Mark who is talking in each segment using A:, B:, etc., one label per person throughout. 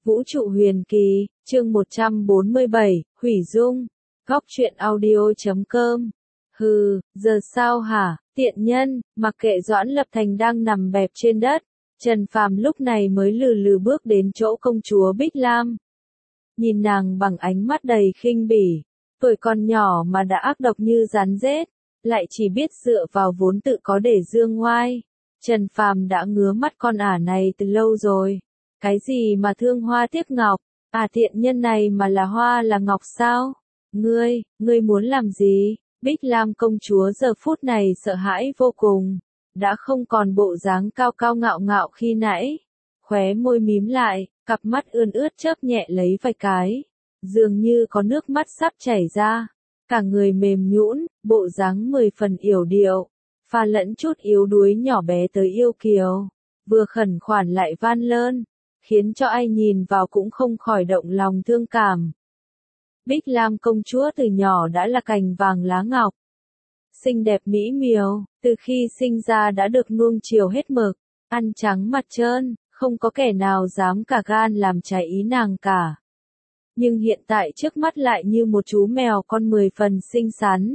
A: Vũ trụ huyền kỳ, chương 147, Hủy dung. Góc truyện audio.com. Hừ, giờ sao hả, tiện nhân, mặc kệ Doãn Lập Thành đang nằm bẹp trên đất, Trần Phàm lúc này mới lừ lừ bước đến chỗ công chúa Bích Lam. Nhìn nàng bằng ánh mắt đầy khinh bỉ, tuổi còn nhỏ mà đã ác độc như rắn rết, lại chỉ biết dựa vào vốn tự có để dương ngoai. Trần Phàm đã ngứa mắt con ả này từ lâu rồi. Cái gì mà thương hoa tiếc ngọc, tiện nhân này mà là hoa là ngọc sao? Ngươi muốn làm gì? Bích Lam công chúa giờ phút này sợ hãi vô cùng, đã không còn bộ dáng cao cao ngạo ngạo khi nãy. Khóe môi mím lại, cặp mắt ươn ướt chớp nhẹ lấy vài cái, dường như có nước mắt sắp chảy ra. Cả người mềm nhũn, bộ dáng 10 phần yểu điệu, pha lẫn chút yếu đuối nhỏ bé tới yêu kiều, vừa khẩn khoản lại van lơn, khiến cho ai nhìn vào cũng không khỏi động lòng thương cảm. Bích Lam công chúa từ nhỏ đã là cành vàng lá ngọc, xinh đẹp mỹ miều, từ khi sinh ra đã được nuông chiều hết mực, ăn trắng mặt trơn, không có kẻ nào dám cả gan làm trái ý nàng cả. Nhưng hiện tại trước mắt lại như một chú mèo con 10 phần xinh xắn,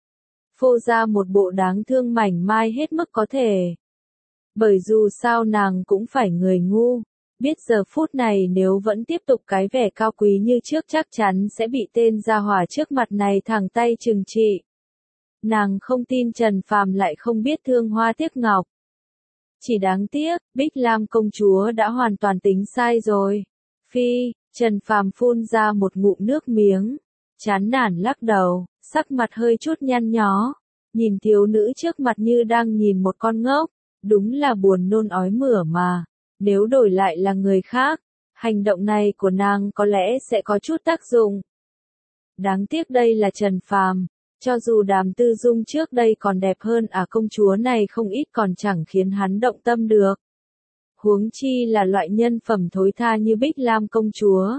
A: phô ra một bộ đáng thương mảnh mai hết mức có thể. Bởi dù sao nàng cũng phải người ngu, biết giờ phút này nếu vẫn tiếp tục cái vẻ cao quý như trước chắc chắn sẽ bị tên gia hỏa trước mặt này thẳng tay trừng trị. Nàng không tin Trần Phàm lại không biết thương hoa tiếc ngọc. Chỉ đáng tiếc, Bích Lam công chúa đã hoàn toàn tính sai rồi. Phi, Trần Phàm phun ra một ngụm nước miếng, chán nản lắc đầu, sắc mặt hơi chút nhăn nhó, nhìn thiếu nữ trước mặt như đang nhìn một con ngốc, đúng là buồn nôn ói mửa mà. Nếu đổi lại là người khác, hành động này của nàng có lẽ sẽ có chút tác dụng. Đáng tiếc đây là Trần Phàm, cho dù Đàm Tư Dung trước đây còn đẹp hơn công chúa này không ít còn chẳng khiến hắn động tâm được. Huống chi là loại nhân phẩm thối tha như Bích Lam công chúa.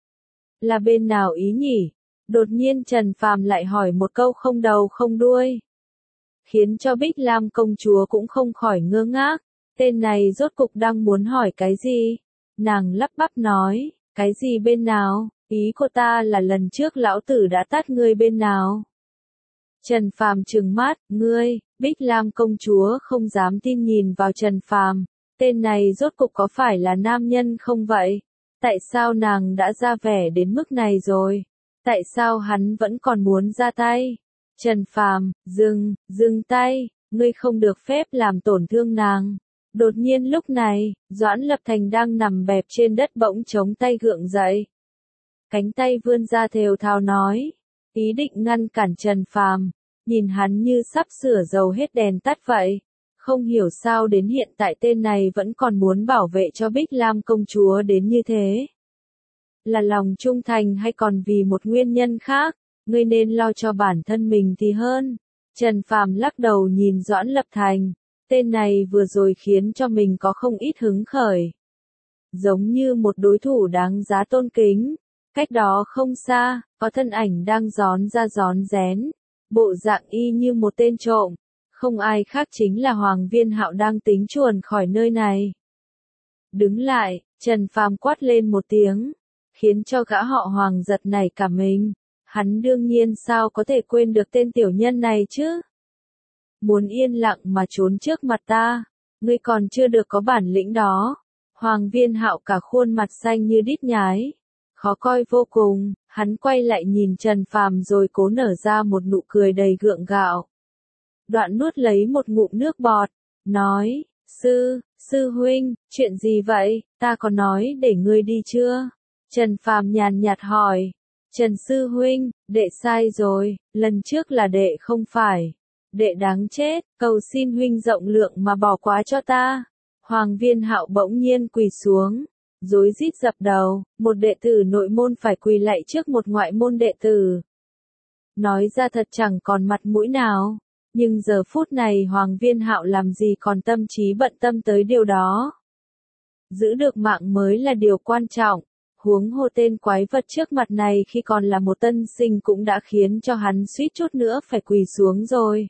A: Là bên nào ý nhỉ? Đột nhiên Trần Phàm lại hỏi một câu không đầu không đuôi, khiến cho Bích Lam công chúa cũng không khỏi ngơ ngác. Tên này rốt cục đang muốn hỏi cái gì? Nàng lắp bắp nói, cái gì bên nào? Ý của ta là lần trước lão tử đã tát ngươi bên nào? Trần Phàm trừng mắt, ngươi, Bích Lam công chúa không dám tin nhìn vào Trần Phàm, tên này rốt cục có phải là nam nhân không vậy? Tại sao nàng đã ra vẻ đến mức này rồi? Tại sao hắn vẫn còn muốn ra tay? Trần Phàm, dừng tay, ngươi không được phép làm tổn thương nàng. Đột nhiên lúc này, Doãn Lập Thành đang nằm bẹp trên đất bỗng chống tay gượng dậy. Cánh tay vươn ra thều thào nói, ý định ngăn cản Trần Phàm, nhìn hắn như sắp sửa dầu hết đèn tắt vậy. Không hiểu sao đến hiện tại tên này vẫn còn muốn bảo vệ cho Bích Lam công chúa đến như thế. Là lòng trung thành hay còn vì một nguyên nhân khác, ngươi nên lo cho bản thân mình thì hơn. Trần Phàm lắc đầu nhìn Doãn Lập Thành. Tên này vừa rồi khiến cho mình có không ít hứng khởi. Giống như một đối thủ đáng giá tôn kính. Cách đó không xa, có thân ảnh đang rón ra rón rén. Bộ dạng y như một tên trộm. Không ai khác chính là Hoàng Viên Hạo đang tính chuồn khỏi nơi này. Đứng lại, Trần Phàm quát lên một tiếng, khiến cho gã họ Hoàng giật nảy cả mình. Hắn đương nhiên sao có thể quên được tên tiểu nhân này chứ? Muốn yên lặng mà trốn trước mặt ta, ngươi còn chưa được có bản lĩnh đó. Hoàng Viên Hạo cả khuôn mặt xanh như đít nhái, khó coi vô cùng, hắn quay lại nhìn Trần Phàm rồi cố nở ra một nụ cười đầy gượng gạo. Đoạn nuốt lấy một ngụm nước bọt, nói, sư huynh, chuyện gì vậy, ta có nói để ngươi đi chưa? Trần Phàm nhàn nhạt hỏi, Trần sư huynh, đệ sai rồi, lần trước là đệ không phải. Đệ đáng chết, cầu xin huynh rộng lượng mà bỏ qua cho ta. Hoàng Viên Hạo bỗng nhiên quỳ xuống, rối rít dập đầu, một đệ tử nội môn phải quỳ lạy trước một ngoại môn đệ tử. Nói ra thật chẳng còn mặt mũi nào, nhưng giờ phút này Hoàng Viên Hạo làm gì còn tâm trí bận tâm tới điều đó. Giữ được mạng mới là điều quan trọng. Huống hồ tên quái vật trước mặt này khi còn là một tân sinh cũng đã khiến cho hắn suýt chút nữa phải quỳ xuống rồi.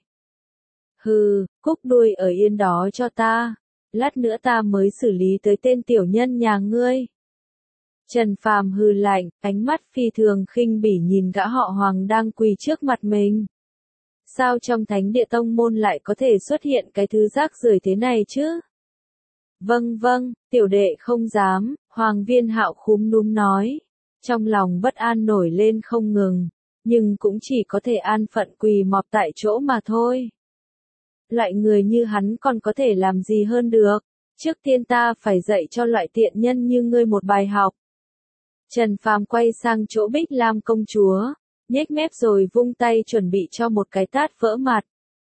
A: Hừ, cúc đuôi ở yên đó cho ta, lát nữa ta mới xử lý tới tên tiểu nhân nhà ngươi. Trần Phàm hừ lạnh, ánh mắt phi thường khinh bỉ nhìn gã họ Hoàng đang quỳ trước mặt mình. Sao trong Thánh Địa Tông Môn lại có thể xuất hiện cái thứ rác rưởi thế này chứ? Vâng vâng, tiểu đệ không dám, Hoàng Viên Hạo khúm núm nói. Trong lòng bất an nổi lên không ngừng, nhưng cũng chỉ có thể an phận quỳ mọp tại chỗ mà thôi. Loại người như hắn còn có thể làm gì hơn được, trước tiên ta phải dạy cho loại tiện nhân như ngươi một bài học. Trần Phàm quay sang chỗ Bích Lam công chúa, nhếch mép rồi vung tay chuẩn bị cho một cái tát vỡ mặt.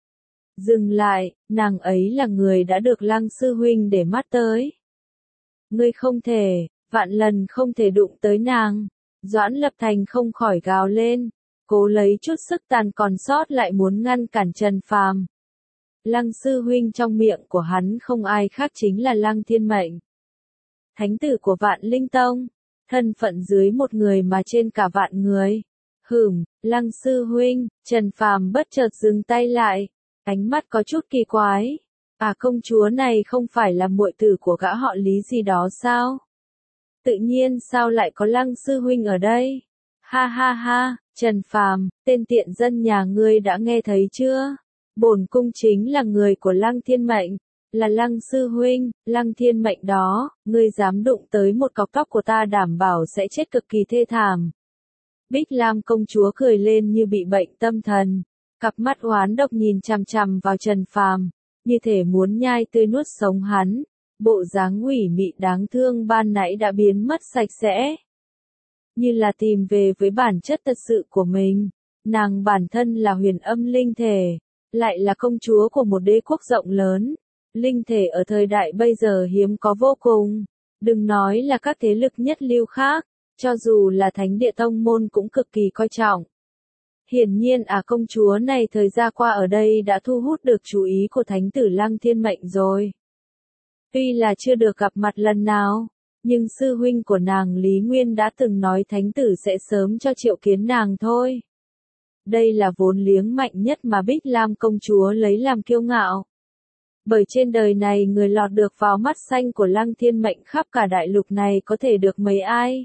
A: Dừng lại, nàng ấy là người đã được Lăng sư huynh để mắt tới. Ngươi không thể, vạn lần không thể đụng tới nàng. Doãn Lập Thành không khỏi gào lên, cố lấy chút sức tàn còn sót lại muốn ngăn cản Trần Phàm. Lăng sư huynh trong miệng của hắn không ai khác chính là Lăng Thiên Mệnh, thánh tử của Vạn Linh Tông, thân phận dưới một người mà trên cả vạn người. Lăng sư huynh, Trần Phàm bất chợt dừng tay lại, ánh mắt có chút kỳ quái. À, công chúa này không phải là muội tử của gã họ Lý gì đó sao? Tự nhiên sao lại có Lăng sư huynh ở đây? Ha ha ha, Trần Phàm, tên tiện dân nhà ngươi đã nghe thấy chưa? Bổn cung chính là người của Lăng Thiên Mệnh, là Lăng sư huynh, Lăng Thiên Mệnh đó, ngươi dám đụng tới một cọc tóc của ta đảm bảo sẽ chết cực kỳ thê thảm. Bích Lam công chúa cười lên như bị bệnh tâm thần, cặp mắt oán độc nhìn chằm chằm vào Trần Phàm, như thể muốn nhai tươi nuốt sống hắn. Bộ dáng ủy mị đáng thương ban nãy đã biến mất sạch sẽ. Như là tìm về với bản chất thật sự của mình. Nàng bản thân là huyền âm linh thể, lại là công chúa của một đế quốc rộng lớn. Linh thể ở thời đại bây giờ hiếm có vô cùng. Đừng nói là các thế lực nhất lưu khác, cho dù là Thánh Địa Tông Môn cũng cực kỳ coi trọng. Hiển nhiên công chúa này thời gian qua ở đây đã thu hút được chú ý của Thánh tử Lăng Thiên Mệnh rồi. Tuy là chưa được gặp mặt lần nào, nhưng sư huynh của nàng Lý Nguyên đã từng nói thánh tử sẽ sớm cho triệu kiến nàng thôi. Đây là vốn liếng mạnh nhất mà Bích Lam công chúa lấy làm kiêu ngạo. Bởi trên đời này người lọt được vào mắt xanh của Lăng Thiên Mệnh khắp cả đại lục này có thể được mấy ai.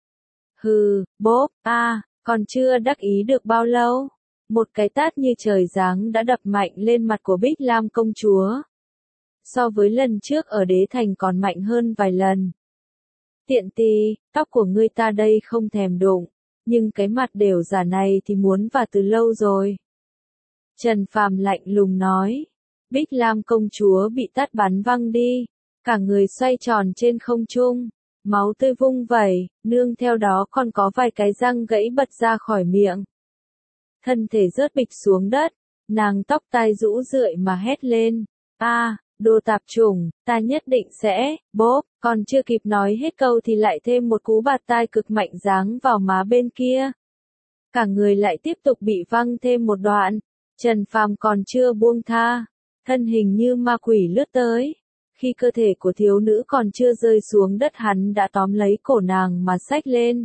A: Bốp, còn chưa đắc ý được bao lâu. Một cái tát như trời giáng đã đập mạnh lên mặt của Bích Lam công chúa. So với lần trước ở đế thành còn mạnh hơn vài lần. Tiện tì, tóc của ngươi ta đây không thèm đụng, nhưng cái mặt đều giả này thì muốn và từ lâu rồi. Trần Phàm lạnh lùng nói. Bích Lam công chúa bị tát bắn văng đi, cả người xoay tròn trên không trung, máu tươi vung vẩy, nương theo đó còn có vài cái răng gãy bật ra khỏi miệng. Thân thể rớt bịch xuống đất, nàng tóc tai rũ rượi mà hét lên. Đồ tạp chủng, ta nhất định sẽ, bốp, còn chưa kịp nói hết câu thì lại thêm một cú bạt tai cực mạnh giáng vào má bên kia. Cả người lại tiếp tục bị văng thêm một đoạn. Trần Phàm còn chưa buông tha, thân hình như ma quỷ lướt tới. Khi cơ thể của thiếu nữ còn chưa rơi xuống đất hắn đã tóm lấy cổ nàng mà xách lên.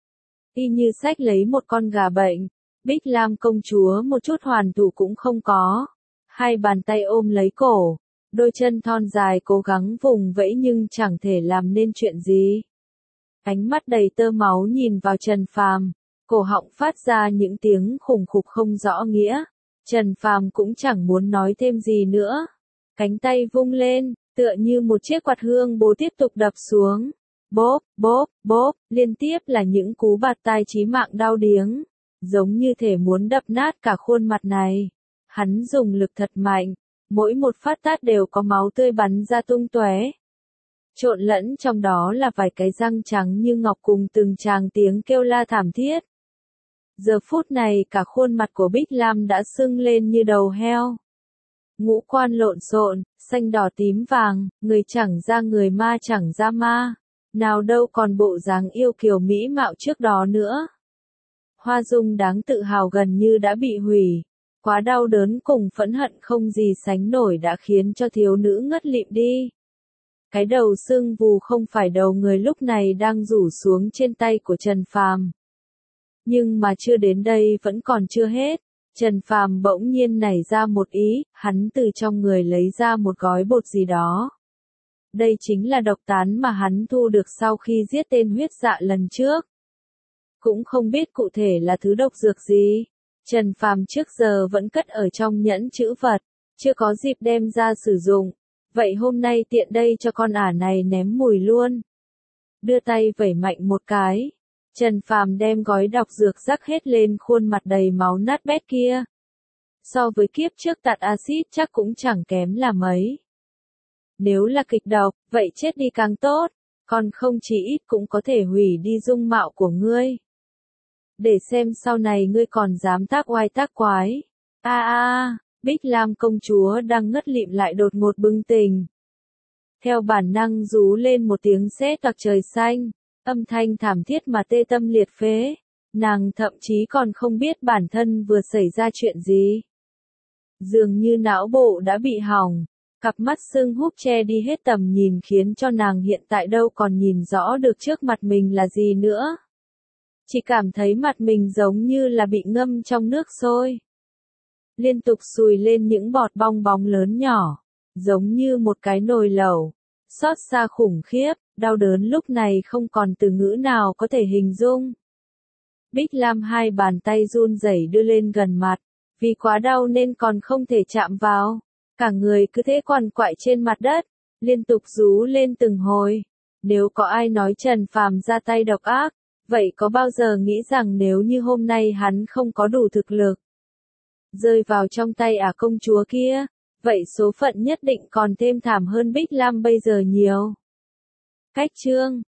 A: Y như xách lấy một con gà bệnh, Bích Lam công chúa một chút hoàn thủ cũng không có. Hai bàn tay ôm lấy cổ. Đôi chân thon dài cố gắng vùng vẫy nhưng chẳng thể làm nên chuyện gì. Ánh mắt đầy tơ máu nhìn vào Trần Phàm, cổ họng phát ra những tiếng khủng khục không rõ nghĩa. Trần Phàm cũng chẳng muốn nói thêm gì nữa. Cánh tay vung lên, tựa như một chiếc quạt hương bố tiếp tục đập xuống. Bốp, bốp, bốp, liên tiếp là những cú bạt tai chí mạng đau điếng. Giống như thể muốn đập nát cả khuôn mặt này. Hắn dùng lực thật mạnh. Mỗi một phát tát đều có máu tươi bắn ra tung tóe. Trộn lẫn trong đó là vài cái răng trắng như ngọc cùng từng tràng tiếng kêu la thảm thiết. Giờ phút này cả khuôn mặt của Bích Lam đã sưng lên như đầu heo. Ngũ quan lộn xộn, xanh đỏ tím vàng, người chẳng ra người ma chẳng ra ma. Nào đâu còn bộ dáng yêu kiều mỹ mạo trước đó nữa. Hoa dung đáng tự hào gần như đã bị hủy. Quá đau đớn cùng phẫn hận không gì sánh nổi đã khiến cho thiếu nữ ngất lịm đi. Cái đầu sưng vù không phải đầu người lúc này đang rủ xuống trên tay của Trần Phàm. Nhưng mà chưa đến đây vẫn còn chưa hết. Trần Phàm bỗng nhiên nảy ra một ý, hắn từ trong người lấy ra một gói bột gì đó. Đây chính là độc tán mà hắn thu được sau khi giết tên huyết dạ lần trước. Cũng không biết cụ thể là thứ độc dược gì. Trần Phàm trước giờ vẫn cất ở trong nhẫn trữ vật, chưa có dịp đem ra sử dụng. Vậy hôm nay tiện đây cho con ả này ném mùi luôn. Đưa tay vẩy mạnh một cái. Trần Phàm đem gói độc dược rắc hết lên khuôn mặt đầy máu nát bét kia. So với kiếp trước tạt axit chắc cũng chẳng kém là mấy. Nếu là kịch độc, vậy chết đi càng tốt, còn không chỉ ít cũng có thể hủy đi dung mạo của ngươi. Để xem sau này ngươi còn dám tác oai tác quái. Bích Lam công chúa đang ngất lịm lại đột ngột bừng tỉnh. Theo bản năng rú lên một tiếng sét toạc trời xanh, âm thanh thảm thiết mà tê tâm liệt phế. Nàng thậm chí còn không biết bản thân vừa xảy ra chuyện gì. Dường như não bộ đã bị hỏng, cặp mắt sưng húp che đi hết tầm nhìn khiến cho nàng hiện tại đâu còn nhìn rõ được trước mặt mình là gì nữa. Chỉ cảm thấy mặt mình giống như là bị ngâm trong nước sôi. Liên tục sùi lên những bọt bong bóng lớn nhỏ, giống như một cái nồi lẩu. Xót xa khủng khiếp, đau đớn lúc này không còn từ ngữ nào có thể hình dung. Bích Lam hai bàn tay run rẩy đưa lên gần mặt, vì quá đau nên còn không thể chạm vào. Cả người cứ thế quằn quại trên mặt đất, liên tục rú lên từng hồi. Nếu có ai nói Trần Phàm ra tay độc ác, vậy có bao giờ nghĩ rằng nếu như hôm nay hắn không có đủ thực lực, rơi vào trong tay ả công chúa kia, vậy số phận nhất định còn thêm thảm hơn Bích Lam bây giờ nhiều. Cách chương